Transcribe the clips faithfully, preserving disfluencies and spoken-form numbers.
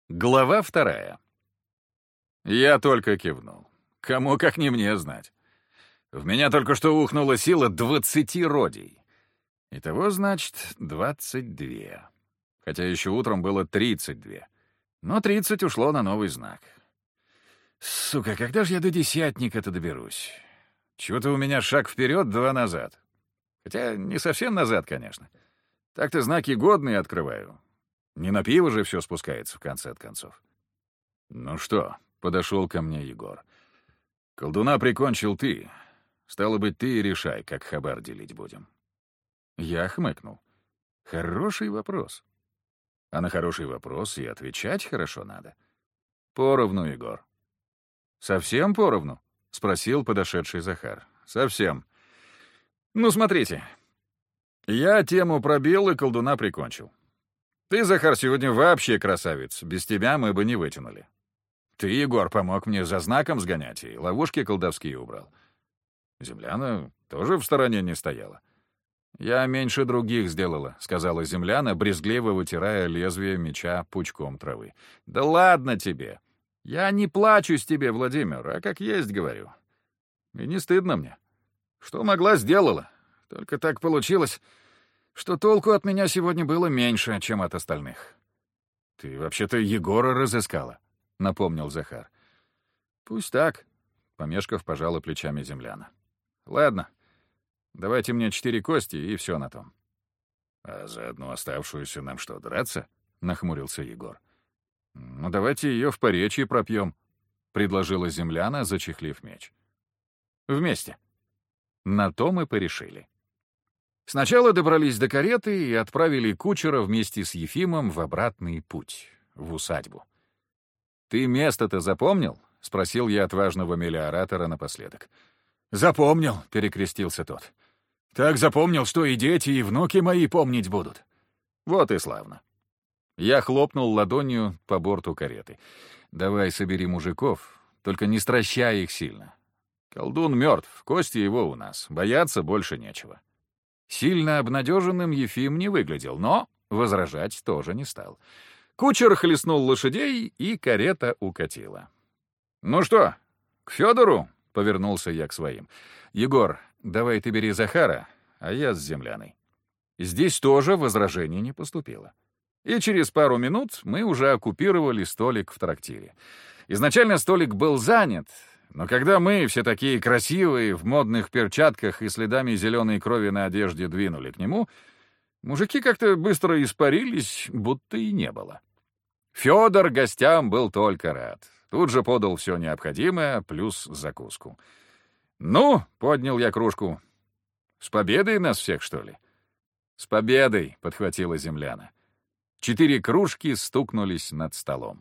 Глава вторая. Я только кивнул. Кому, как не мне, знать. В меня только что ухнула сила двадцати родий. Итого, значит, двадцать две. Хотя еще утром было тридцать две. Но тридцать ушло на новый знак. Сука, когда же я до десятника-то доберусь? Чего-то у меня шаг вперед, два назад. Хотя не совсем назад, конечно. Так-то знаки годные открываю. Не на пиво же все спускается в конце от концов. «Ну что?» — подошел ко мне Егор. «Колдуна прикончил ты. Стало быть, ты и решай, как хабар делить будем». Я хмыкнул. Хороший вопрос. А на хороший вопрос и отвечать хорошо надо. Поровну, Егор. «Совсем поровну?» — спросил подошедший Захар. «Совсем. Ну, смотрите. Я тему пробил и колдуна прикончил. Ты, Захар, сегодня вообще красавец. Без тебя мы бы не вытянули. Ты, Егор, помог мне за знаком сгонять и ловушки колдовские убрал. Земляна тоже в стороне не стояла. «Я меньше других сделала», — сказала земляна, брезгливо вытирая лезвие меча пучком травы. «Да ладно тебе. Я не плачу с тебе, Владимир, а как есть говорю. И не стыдно мне. Что могла, сделала. Только так получилось, что толку от меня сегодня было меньше, чем от остальных». «Ты вообще-то Егора разыскала», — напомнил Захар. «Пусть так», — помешков пожала плечами земляна. «Ладно, давайте мне четыре кости, и все на том». «А за одну оставшуюся нам что, драться?» — нахмурился Егор. «Ну, давайте ее в поречье пропьем», — предложила земляна, зачехлив меч. «Вместе». На то мы порешили. Сначала добрались до кареты и отправили кучера вместе с Ефимом в обратный путь, в усадьбу. «Ты место-то запомнил?» — спросил я отважного мелиоратора напоследок. «Запомнил», — перекрестился тот. «Так запомнил, что и дети, и внуки мои помнить будут». «Вот и славно». Я хлопнул ладонью по борту кареты. «Давай собери мужиков, только не стращай их сильно. Колдун мертв, кости его у нас, бояться больше нечего». Сильно обнадеженным Ефим не выглядел, но возражать тоже не стал. Кучер хлестнул лошадей, и карета укатила. «Ну что, к Федору?» — повернулся я к своим. «Егор, давай ты бери Захара, а я с земляной». Здесь тоже возражений не поступило. И через пару минут мы уже оккупировали столик в трактире. Изначально столик был занят, но когда мы, все такие красивые, в модных перчатках и следами зеленой крови на одежде, двинули к нему, мужики как-то быстро испарились, будто и не было. Федор гостям был только рад. Тут же подал все необходимое, плюс закуску. «Ну», — поднял я кружку, — «с победой нас всех, что ли?» «С победой», — подхватила земляна. Четыре кружки стукнулись над столом.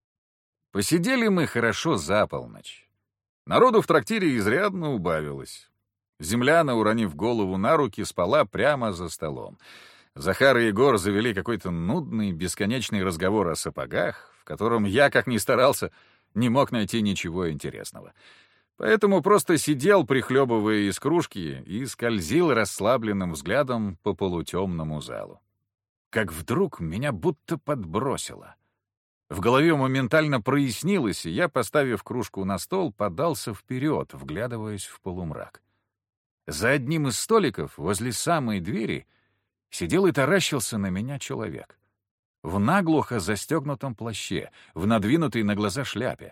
Посидели мы хорошо за полночь. Народу в трактире изрядно убавилось. Земляна, уронив голову на руки, спала прямо за столом. Захар и Егор завели какой-то нудный, бесконечный разговор о сапогах, в котором я, как ни старался, не мог найти ничего интересного. Поэтому просто сидел, прихлебывая из кружки, и скользил расслабленным взглядом по полутемному залу. Как вдруг меня будто подбросило. В голове моментально прояснилось, и я, поставив кружку на стол, подался вперед, вглядываясь в полумрак. За одним из столиков, возле самой двери, сидел и таращился на меня человек. В наглухо застегнутом плаще, в надвинутой на глаза шляпе.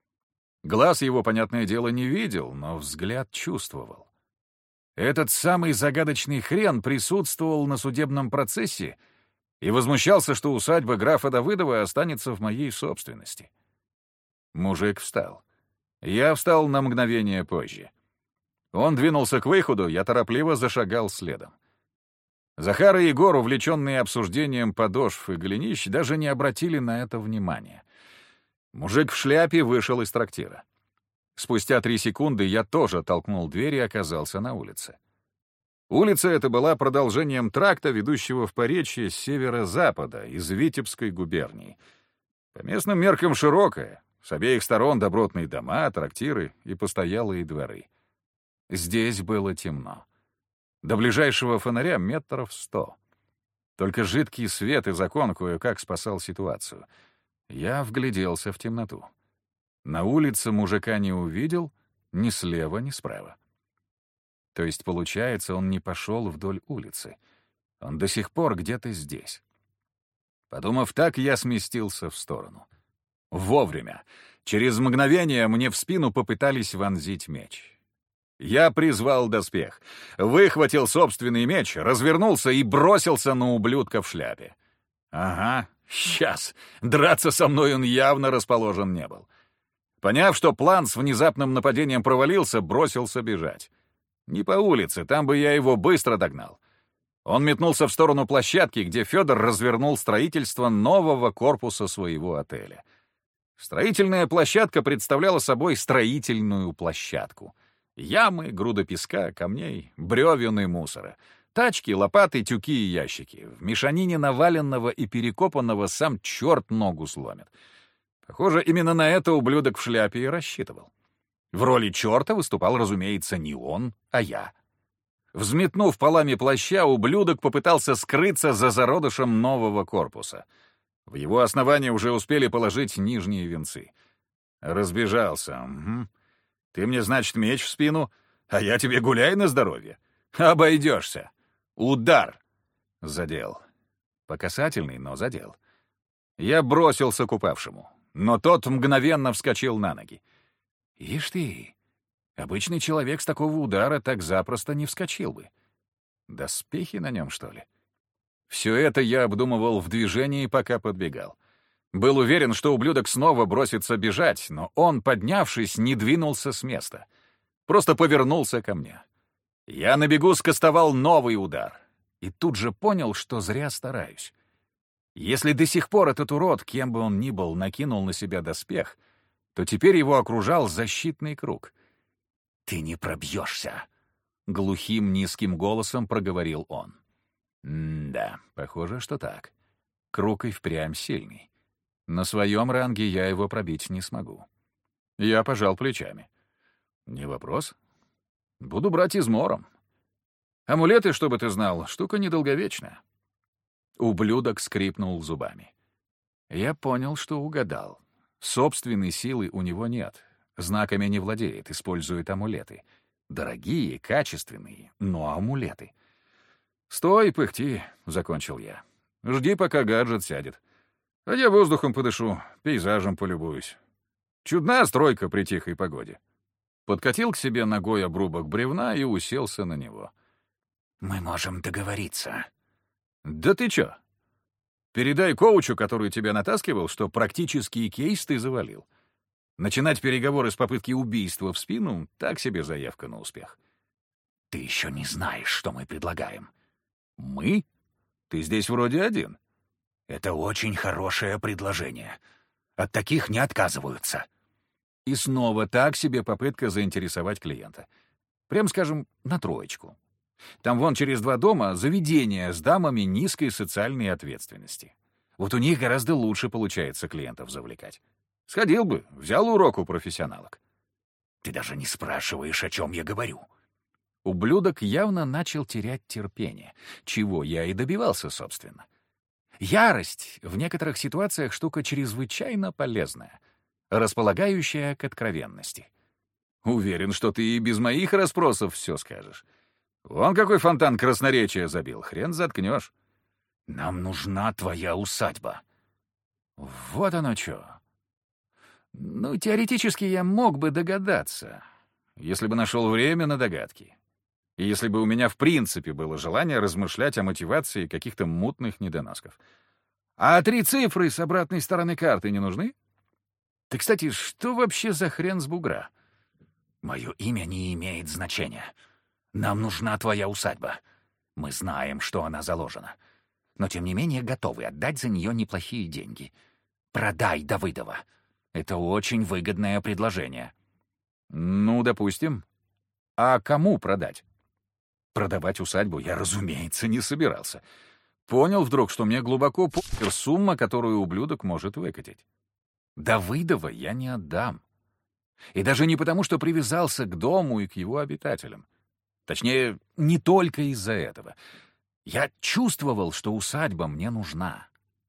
Глаз его, понятное дело, не видел, но взгляд чувствовал. Этот самый загадочный хрен присутствовал на судебном процессе и возмущался, что усадьба графа Давыдова останется в моей собственности. Мужик встал. Я встал на мгновение позже. Он двинулся к выходу, я торопливо зашагал следом. Захар и Егор, увлеченные обсуждением подошв и голенищ, даже не обратили на это внимания. Мужик в шляпе вышел из трактира. Спустя три секунды я тоже толкнул дверь и оказался на улице. Улица эта была продолжением тракта, ведущего в Поречье с северо-запада, из Витебской губернии. По местным меркам широкая, с обеих сторон добротные дома, трактиры и постоялые дворы. Здесь было темно. До ближайшего фонаря метров сто. Только жидкий свет из окон кое-как спасал ситуацию. Я вгляделся в темноту. На улице мужика не увидел ни слева, ни справа. То есть, получается, он не пошел вдоль улицы. Он до сих пор где-то здесь. Подумав так, я сместился в сторону. Вовремя. Через мгновение мне в спину попытались вонзить меч. Я призвал доспех, выхватил собственный меч, развернулся и бросился на ублюдка в шляпе. Ага, сейчас. Драться со мной он явно расположен не был. Поняв, что план с внезапным нападением провалился, бросился бежать. Не по улице, там бы я его быстро догнал. Он метнулся в сторону площадки, где Федор развернул строительство нового корпуса своего отеля. Строительная площадка представляла собой строительную площадку. Ямы, груда песка, камней, бревен и мусора. Тачки, лопаты, тюки и ящики. В мешанине наваленного и перекопанного сам черт ногу сломит. Похоже, именно на это ублюдок в шляпе и рассчитывал. В роли черта выступал, разумеется, не он, а я. Взметнув полами плаща, ублюдок попытался скрыться за зародышем нового корпуса. В его основании уже успели положить нижние венцы. Разбежался. Угу. Ты мне, значит, меч в спину, а я тебе гуляй на здоровье. Обойдешься. Удар. Задел. По касательной, но задел. Я бросился к упавшему, но тот мгновенно вскочил на ноги. Ишь ты, обычный человек с такого удара так запросто не вскочил бы. Доспехи на нем, что ли? Все это я обдумывал в движении, пока подбегал. Был уверен, что ублюдок снова бросится бежать, но он, поднявшись, не двинулся с места. Просто повернулся ко мне. Я на бегу скостовал новый удар. И тут же понял, что зря стараюсь. Если до сих пор этот урод, кем бы он ни был, накинул на себя доспех, то теперь его окружал защитный круг. «Ты не пробьешься!» — глухим низким голосом проговорил он. М-да, похоже, что так. Круг и впрямь сильный. На своем ранге я его пробить не смогу. Я пожал плечами. Не вопрос. Буду брать измором. Амулеты, чтобы ты знал, штука недолговечная. Ублюдок скрипнул зубами. Я понял, что угадал. Собственной силы у него нет. Знаками не владеет, использует амулеты. Дорогие, качественные, но амулеты. «Стой, пыхти», — закончил я. «Жди, пока гаджет сядет. А я воздухом подышу, пейзажем полюбуюсь. Чудная стройка при тихой погоде». Подкатил к себе ногой обрубок бревна и уселся на него. «Мы можем договориться». «Да ты чё? Передай коучу, который тебя натаскивал, что практический кейс ты завалил. Начинать переговоры с попытки убийства в спину — так себе заявка на успех». «Ты еще не знаешь, что мы предлагаем». «Мы? Ты здесь вроде один». «Это очень хорошее предложение. От таких не отказываются». И снова так себе попытка заинтересовать клиента. Прям скажем, на троечку. Там вон через два дома заведение с дамами низкой социальной ответственности. Вот у них гораздо лучше получается клиентов завлекать. Сходил бы, взял урок у профессионалок. Ты даже не спрашиваешь, о чем я говорю. Ублюдок явно начал терять терпение, чего я и добивался, собственно. Ярость в некоторых ситуациях штука чрезвычайно полезная, располагающая к откровенности. Уверен, что ты и без моих расспросов все скажешь. Вон какой фонтан красноречия забил, хрен заткнешь. Нам нужна твоя усадьба. Вот оно что. Ну, теоретически я мог бы догадаться, если бы нашел время на догадки. И если бы у меня в принципе было желание размышлять о мотивации каких-то мутных недоносков. А три цифры с обратной стороны карты не нужны? Ты, кстати, что вообще за хрен с бугра? Мое имя не имеет значения. Нам нужна твоя усадьба. Мы знаем, что она заложена. Но, тем не менее, готовы отдать за нее неплохие деньги. Продай Давыдова. Это очень выгодное предложение. Ну, допустим. А кому продать? Продавать усадьбу я, разумеется, не собирался. Понял вдруг, что мне глубоко похер сумма, которую ублюдок может выкатить. Давыдова я не отдам. И даже не потому, что привязался к дому и к его обитателям. Точнее, не только из-за этого. Я чувствовал, что усадьба мне нужна.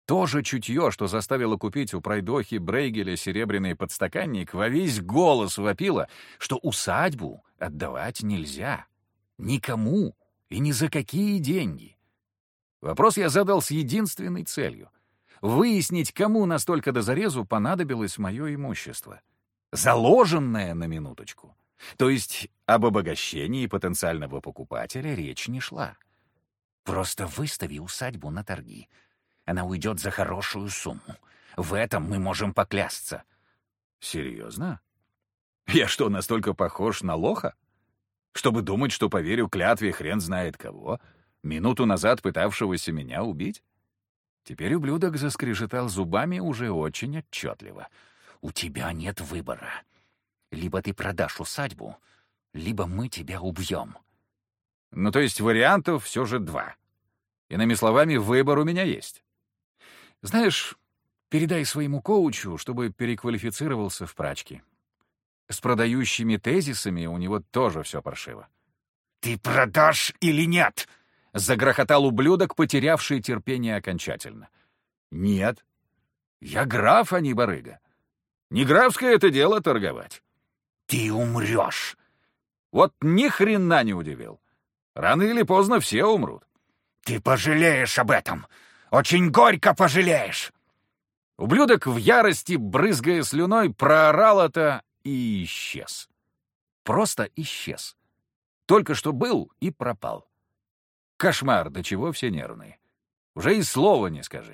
То же чутье, что заставило купить у пройдохи Брейгеля серебряный подстаканник, во весь голос вопило, что усадьбу отдавать нельзя. Никому и ни за какие деньги. Вопрос я задал с единственной целью — выяснить, кому настолько до зарезу понадобилось мое имущество. Заложенное на минуточку. То есть об обогащении потенциального покупателя речь не шла. Просто выстави усадьбу на торги. Она уйдет за хорошую сумму. В этом мы можем поклясться. Серьезно? Я что, настолько похож на лоха? Чтобы думать, что поверю клятве хрен знает кого, минуту назад пытавшегося меня убить? Теперь ублюдок заскрежетал зубами уже очень отчетливо. «У тебя нет выбора. Либо ты продашь усадьбу, либо мы тебя убьем». Ну, то есть вариантов все же два. Иными словами, выбор у меня есть. Знаешь, передай своему коучу, чтобы переквалифицировался в прачки. С продающими тезисами у него тоже все паршиво. «Ты продашь или нет?» — загрохотал ублюдок, потерявший терпение окончательно. «Нет. Я граф, а не барыга. Не графское это дело торговать». «Ты умрешь!» Вот ни хрена не удивил. Рано или поздно все умрут. «Ты пожалеешь об этом! Очень горько пожалеешь!» Ублюдок в ярости, брызгая слюной, проорал это и исчез. Просто исчез. Только что был и пропал. Кошмар, до чего все нервные. Уже и слова не скажи.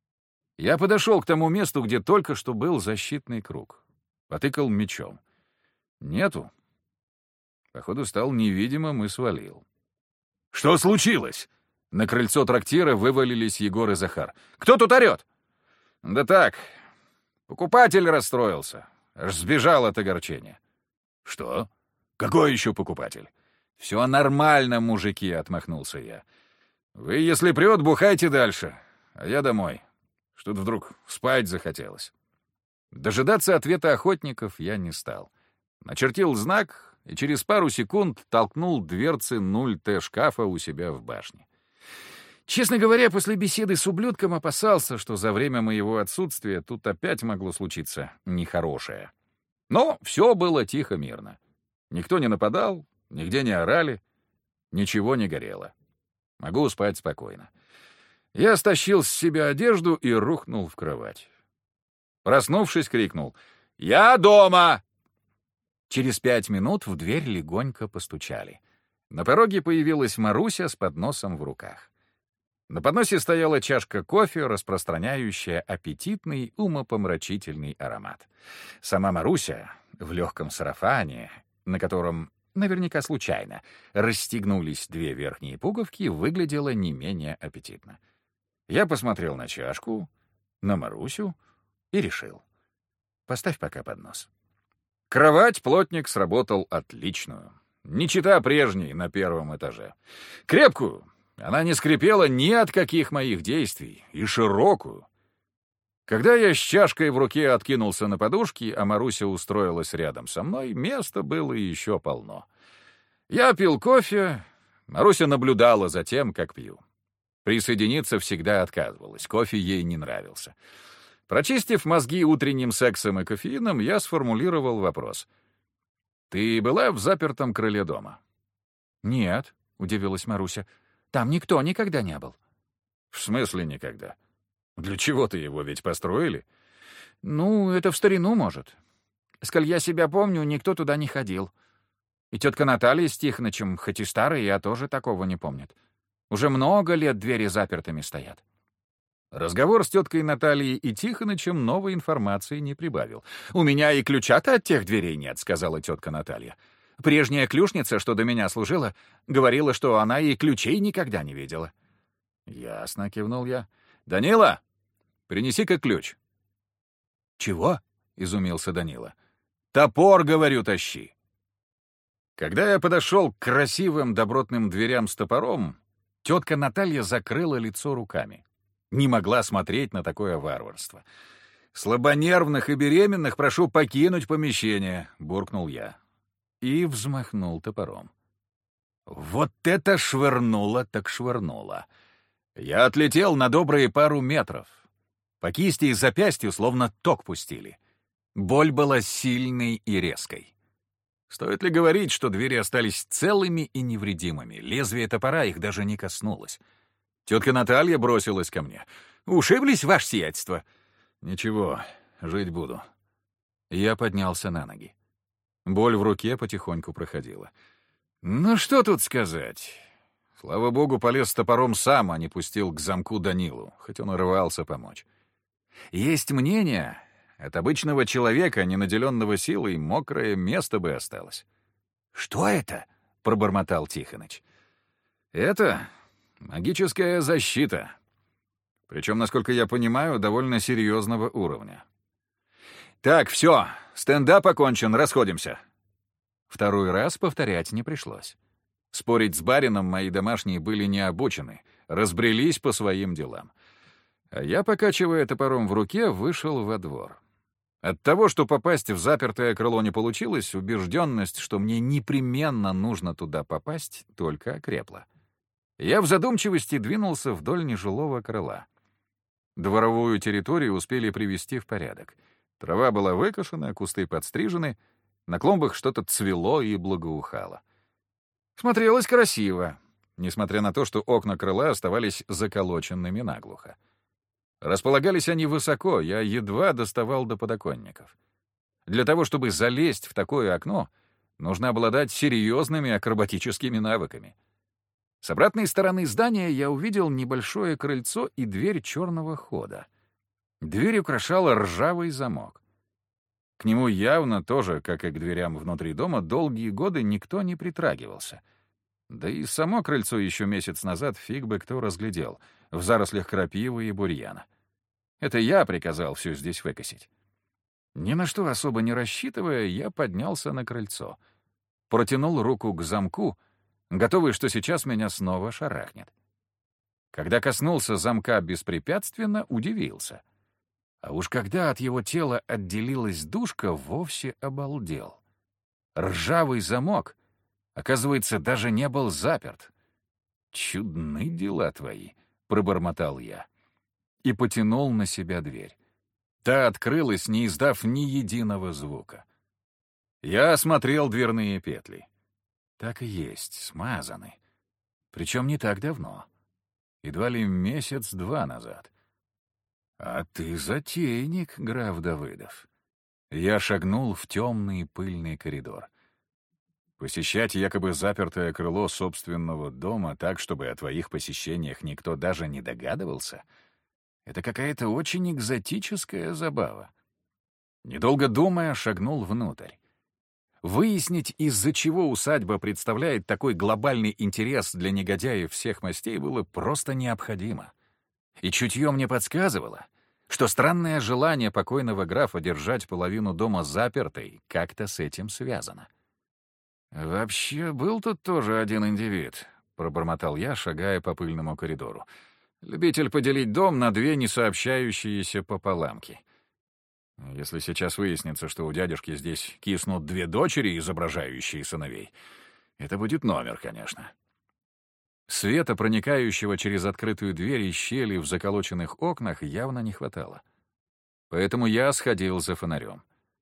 Я подошел к тому месту, где только что был защитный круг. Потыкал мечом. Нету. Походу, стал невидимым и свалил. «Что случилось?» На крыльцо трактира вывалились Егор и Захар. «Кто тут орет?» «Да так, покупатель расстроился. Аж сбежал от огорчения». «Что? Какой еще покупатель?» «Все нормально, мужики», — отмахнулся я. «Вы, если прет, бухайте дальше, а я домой. Что-то вдруг спать захотелось». Дожидаться ответа охотников я не стал. Начертил знак и через пару секунд толкнул дверцы нуль Т шкафа у себя в башне. Честно говоря, после беседы с ублюдком опасался, что за время моего отсутствия тут опять могло случиться нехорошее. Но все было тихо-мирно. Никто не нападал, нигде не орали, ничего не горело. Могу спать спокойно. Я стащил с себя одежду и рухнул в кровать. Проснувшись, крикнул: «Я дома!» Через пять минут в дверь легонько постучали. На пороге появилась Маруся с подносом в руках. На подносе стояла чашка кофе, распространяющая аппетитный, умопомрачительный аромат. Сама Маруся в легком сарафане, на котором, наверняка случайно, расстегнулись две верхние пуговки, выглядела не менее аппетитно. Я посмотрел на чашку, на Марусю и решил: поставь пока поднос. Кровать плотник сработал отличную. Не чита прежней на первом этаже. Крепкую. Она не скрипела ни от каких моих действий. И широкую. Когда я с чашкой в руке откинулся на подушки, а Маруся устроилась рядом со мной, места было еще полно. Я пил кофе, Маруся наблюдала за тем, как пью. Присоединиться всегда отказывалась, кофе ей не нравился. Прочистив мозги утренним сексом и кофеином, я сформулировал вопрос. «Ты была в запертом крыле дома?» «Нет», — удивилась Маруся. «Там никто никогда не был». «В смысле никогда? Для чего-то его ведь построили?» «Ну, это в старину, может. Сколь я себя помню, никто туда не ходил. И тетка Наталья с Тихонычем, хоть и старые, а тоже такого не помнят. Уже много лет двери запертыми стоят». Разговор с теткой Натальей и Тихонычем новой информации не прибавил. «У меня и ключа-то от тех дверей нет», — сказала тетка Наталья. «Прежняя клюшница, что до меня служила, говорила, что она и ключей никогда не видела». «Ясно», — кивнул я. «Данила, принеси-ка ключ». «Чего?» — изумился Данила. «Топор, говорю, тащи». Когда я подошел к красивым добротным дверям с топором, тетка Наталья закрыла лицо руками. Не могла смотреть на такое варварство. «Слабонервных и беременных прошу покинуть помещение», — буркнул я. И взмахнул топором. Вот это швырнуло так швырнуло. Я отлетел на добрые пару метров. По кисти и запястью словно ток пустили. Боль была сильной и резкой. Стоит ли говорить, что двери остались целыми и невредимыми? Лезвие топора их даже не коснулось. Тетка Наталья бросилась ко мне. «Ушиблись, ваше сиятельство?» «Ничего, жить буду». Я поднялся на ноги. Боль в руке потихоньку проходила. Ну, что тут сказать? Слава богу, полез с топором сам, а не пустил к замку Данилу, хоть он и рвался помочь. Есть мнение, от обычного человека, не наделенного силой, мокрое место бы осталось. «Что это?» — пробормотал Тихоныч. «Это магическая защита. Причем, насколько я понимаю, довольно серьезного уровня. Так, все, стендап окончен, расходимся». Второй раз повторять не пришлось. Спорить с барином мои домашние были не обучены, разбрелись по своим делам. А я, покачивая топором в руке, вышел во двор. От того, что попасть в запертое крыло не получилось, убежденность, что мне непременно нужно туда попасть, только окрепла. Я в задумчивости двинулся вдоль нежилого крыла. Дворовую территорию успели привести в порядок. Трава была выкошена, кусты подстрижены, на клумбах что-то цвело и благоухало. Смотрелось красиво, несмотря на то, что окна крыла оставались заколоченными наглухо. Располагались они высоко, я едва доставал до подоконников. Для того, чтобы залезть в такое окно, нужно обладать серьезными акробатическими навыками. С обратной стороны здания я увидел небольшое крыльцо и дверь черного хода. Дверь украшала ржавый замок. К нему явно тоже, как и к дверям внутри дома, долгие годы никто не притрагивался. Да и само крыльцо еще месяц назад фиг бы кто разглядел, в зарослях крапивы и бурьяна. Это я приказал все здесь выкосить. Ни на что особо не рассчитывая, я поднялся на крыльцо. Протянул руку к замку, готовый, что сейчас меня снова шарахнет. Когда коснулся замка беспрепятственно, удивился. А уж когда от его тела отделилась дужка, вовсе обалдел. Ржавый замок, оказывается, даже не был заперт. «Чудны дела твои», — пробормотал я. И потянул на себя дверь. Та открылась, не издав ни единого звука. Я осмотрел дверные петли. Так и есть, смазаны. Причем не так давно. Едва ли месяц-два назад. «А ты затейник, граф Давыдов». Я шагнул в темный пыльный коридор. Посещать якобы запертое крыло собственного дома так, чтобы о твоих посещениях никто даже не догадывался — это какая-то очень экзотическая забава. Недолго думая, шагнул внутрь. Выяснить, из-за чего усадьба представляет такой глобальный интерес для негодяев всех мастей, было просто необходимо. И чутье мне подсказывало, что странное желание покойного графа держать половину дома запертой как-то с этим связано. «Вообще, был тут тоже один индивид», — пробормотал я, шагая по пыльному коридору. «Любитель поделить дом на две несообщающиеся пополамки. Если сейчас выяснится, что у дядюшки здесь киснут две дочери, изображающие сыновей, это будет номер, конечно». Света, проникающего через открытую дверь и щели в заколоченных окнах, явно не хватало. Поэтому я сходил за фонарем.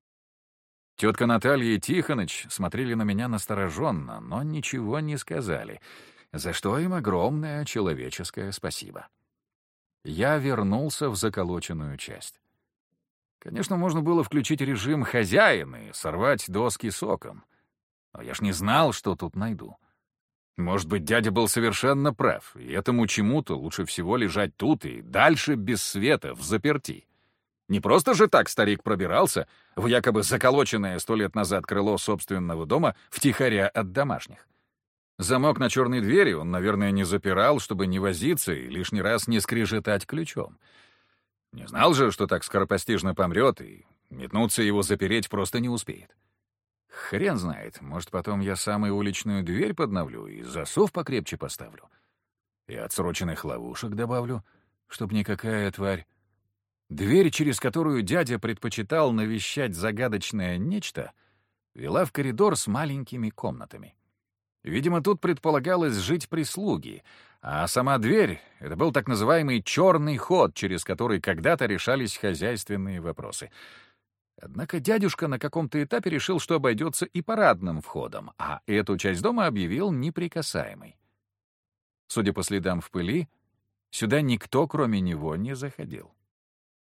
Тетка Наталья и Тихоныч смотрели на меня настороженно, но ничего не сказали, за что им огромное человеческое спасибо. Я вернулся в заколоченную часть. Конечно, можно было включить режим «хозяин» и сорвать доски соком, но я ж не знал, что тут найду. Может быть, дядя был совершенно прав, и этому чему-то лучше всего лежать тут и дальше без света, взаперти. Не просто же так старик пробирался в якобы заколоченное сто лет назад крыло собственного дома втихаря от домашних. Замок на черной двери он, наверное, не запирал, чтобы не возиться и лишний раз не скрежетать ключом. Не знал же, что так скоропостижно помрет, и метнуться его запереть просто не успеет. Хрен знает, может, потом я сам и уличную дверь подновлю, и засов покрепче поставлю. И отсроченных ловушек добавлю, чтоб никакая тварь. Дверь, через которую дядя предпочитал навещать загадочное нечто, вела в коридор с маленькими комнатами. Видимо, тут предполагалось жить прислуги, А сама дверь — это был так называемый черный ход, через который когда-то решались хозяйственные вопросы. Однако дядюшка на каком-то этапе решил, что обойдется и парадным входом, а эту часть дома объявил неприкасаемой. Судя по следам в пыли, сюда никто, кроме него, не заходил.